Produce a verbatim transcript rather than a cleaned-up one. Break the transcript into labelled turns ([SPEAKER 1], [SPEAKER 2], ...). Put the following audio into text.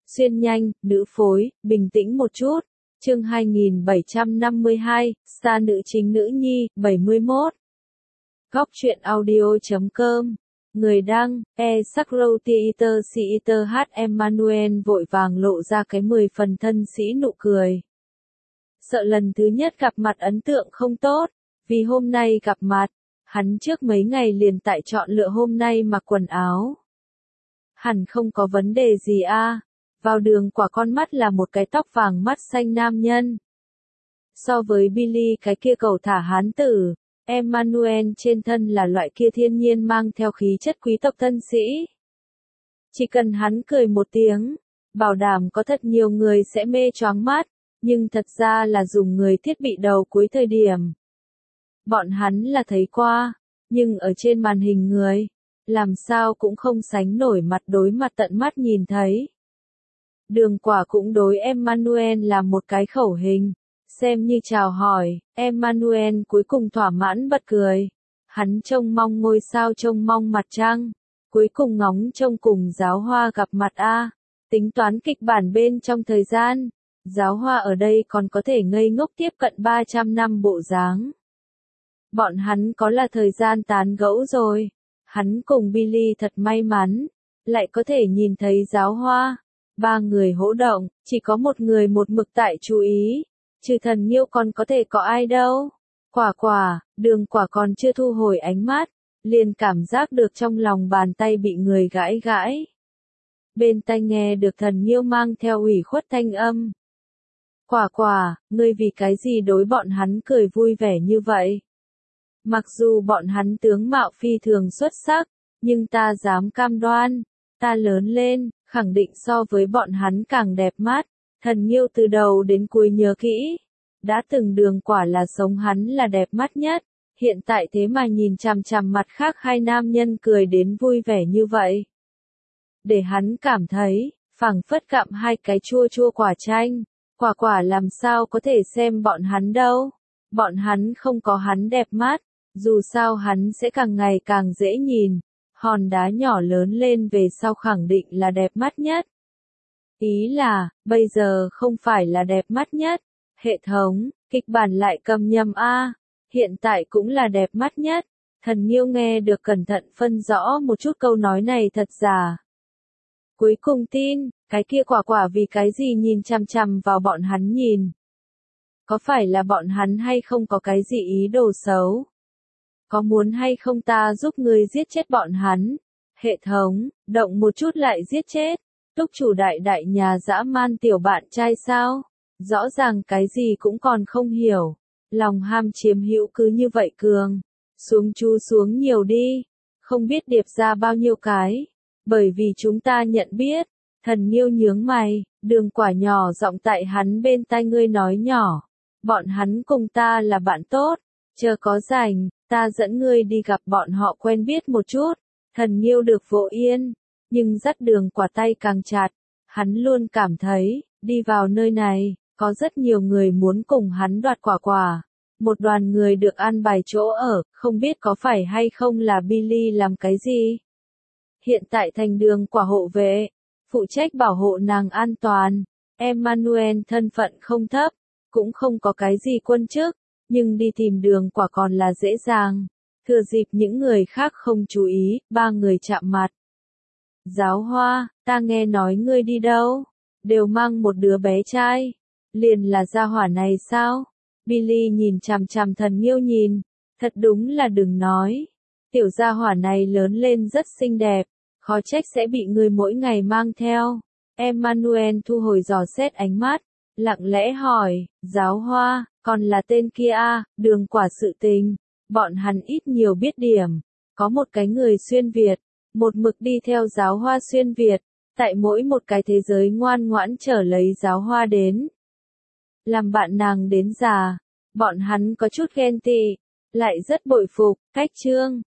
[SPEAKER 1] Xuyên nhanh, nữ phối, bình tĩnh một chút. Chương hai nghìn bảy trăm năm mươi hai, Star nữ chính nữ nhi, bảy mươi mốt. Góc truyện audio chấm com. Người đăng, E Sakro Theater Theater H. Emmanuel vội vàng lộ ra cái mười phần thân sĩ nụ cười. Sợ lần thứ nhất gặp mặt ấn tượng không tốt, vì hôm nay gặp mặt, hắn trước mấy ngày liền tại chọn lựa hôm nay mặc quần áo. Hẳn không có vấn đề gì a. Vào đường quả con mắt là một cái tóc vàng mắt xanh nam nhân. So với Billy cái kia cầu thả hán tử, Emmanuel trên thân là loại kia thiên nhiên mang theo khí chất quý tộc thân sĩ. Chỉ cần hắn cười một tiếng, bảo đảm có thật nhiều người sẽ mê choáng mắt, nhưng thật ra là dùng người thiết bị đầu cuối thời điểm. Bọn hắn là thấy qua, nhưng ở trên màn hình người, làm sao cũng không sánh nổi mặt đối mặt tận mắt nhìn thấy. Đường quả cũng đối Emmanuel là một cái khẩu hình, xem như chào hỏi, Emmanuel cuối cùng thỏa mãn bật cười. Hắn trông mong ngôi sao trông mong mặt trăng, cuối cùng ngóng trông cùng giáo hoa gặp mặt a. Tính toán kịch bản bên trong thời gian, giáo hoa ở đây còn có thể ngây ngốc tiếp cận ba trăm năm bộ dáng. Bọn hắn có là thời gian tán gẫu rồi, hắn cùng Billy thật may mắn, lại có thể nhìn thấy giáo hoa. Ba người hỗ động, chỉ có một người một mực tại chú ý, trừ thần Nghiêu còn có thể có ai đâu. Quả quả, đường quả còn chưa thu hồi ánh mắt, liền cảm giác được trong lòng bàn tay bị người gãi gãi. Bên tai nghe được thần Nghiêu mang theo ủy khuất thanh âm. Quả quả, ngươi vì cái gì đối bọn hắn cười vui vẻ như vậy? Mặc dù bọn hắn tướng mạo phi thường xuất sắc, nhưng ta dám cam đoan, ta lớn lên, khẳng định so với bọn hắn càng đẹp mắt. Thần Nghiêu từ đầu đến cuối nhớ kỹ, đã từng đường quả là sống hắn là đẹp mắt nhất, hiện tại thế mà nhìn chằm chằm mặt khác hai nam nhân cười đến vui vẻ như vậy. Để hắn cảm thấy, phảng phất gặm hai cái chua chua quả chanh, quả quả làm sao có thể xem bọn hắn đâu, bọn hắn không có hắn đẹp mắt, dù sao hắn sẽ càng ngày càng dễ nhìn. Hòn đá nhỏ lớn lên về sau khẳng định là đẹp mắt nhất. Ý là, bây giờ không phải là đẹp mắt nhất. Hệ thống, kịch bản lại cầm nhầm a, hiện tại cũng là đẹp mắt nhất. Thần Nghiêu nghe được cẩn thận phân rõ một chút câu nói này thật giả. Cuối cùng tin, cái kia quả quả vì cái gì nhìn chằm chằm vào bọn hắn nhìn. Có phải là bọn hắn hay không có cái gì ý đồ xấu? Có muốn hay không ta giúp ngươi giết chết bọn hắn? Hệ thống, động một chút lại giết chết. Túc chủ đại đại nhà dã man tiểu bạn trai sao? Rõ ràng cái gì cũng còn không hiểu. Lòng ham chiếm hữu cứ như vậy cường. Xuống chú xuống nhiều đi. Không biết điệp ra bao nhiêu cái. Bởi vì chúng ta nhận biết. Thần Nghiêu nhướng mày, đường quả nhỏ giọng tại hắn bên tai ngươi nói nhỏ. Bọn hắn cùng ta là bạn tốt. Chờ có rảnh, ta dẫn ngươi đi gặp bọn họ quen biết một chút. Thần Nghiêu được vỗ yên, nhưng dắt đường quả tay càng chặt. Hắn luôn cảm thấy, đi vào nơi này, có rất nhiều người muốn cùng hắn đoạt quả quả. Một đoàn người được an bài chỗ ở, không biết có phải hay không là Billy làm cái gì. Hiện tại thành đường quả hộ vệ, phụ trách bảo hộ nàng an toàn. Emmanuel thân phận không thấp, cũng không có cái gì quân chức. Nhưng đi tìm đường quả còn là dễ dàng. Thừa dịp những người khác không chú ý, ba người chạm mặt. Giáo hoa, ta nghe nói ngươi đi đâu? Đều mang một đứa bé trai. Liền là gia hỏa này sao? Billy nhìn chằm chằm thần Nghiêu nhìn. Thật đúng là đừng nói. Tiểu gia hỏa này lớn lên rất xinh đẹp. Khó trách sẽ bị người mỗi ngày mang theo. Emmanuel thu hồi dò xét ánh mắt. Lặng lẽ hỏi, giáo hoa, còn là tên kia a, đường quả sự tình, bọn hắn ít nhiều biết điểm, có một cái người xuyên Việt, một mực đi theo giáo hoa xuyên Việt, tại mỗi một cái thế giới ngoan ngoãn trở lấy giáo hoa đến. Làm bạn nàng đến già, bọn hắn có chút ghen tị, lại rất bội phục, cách chương,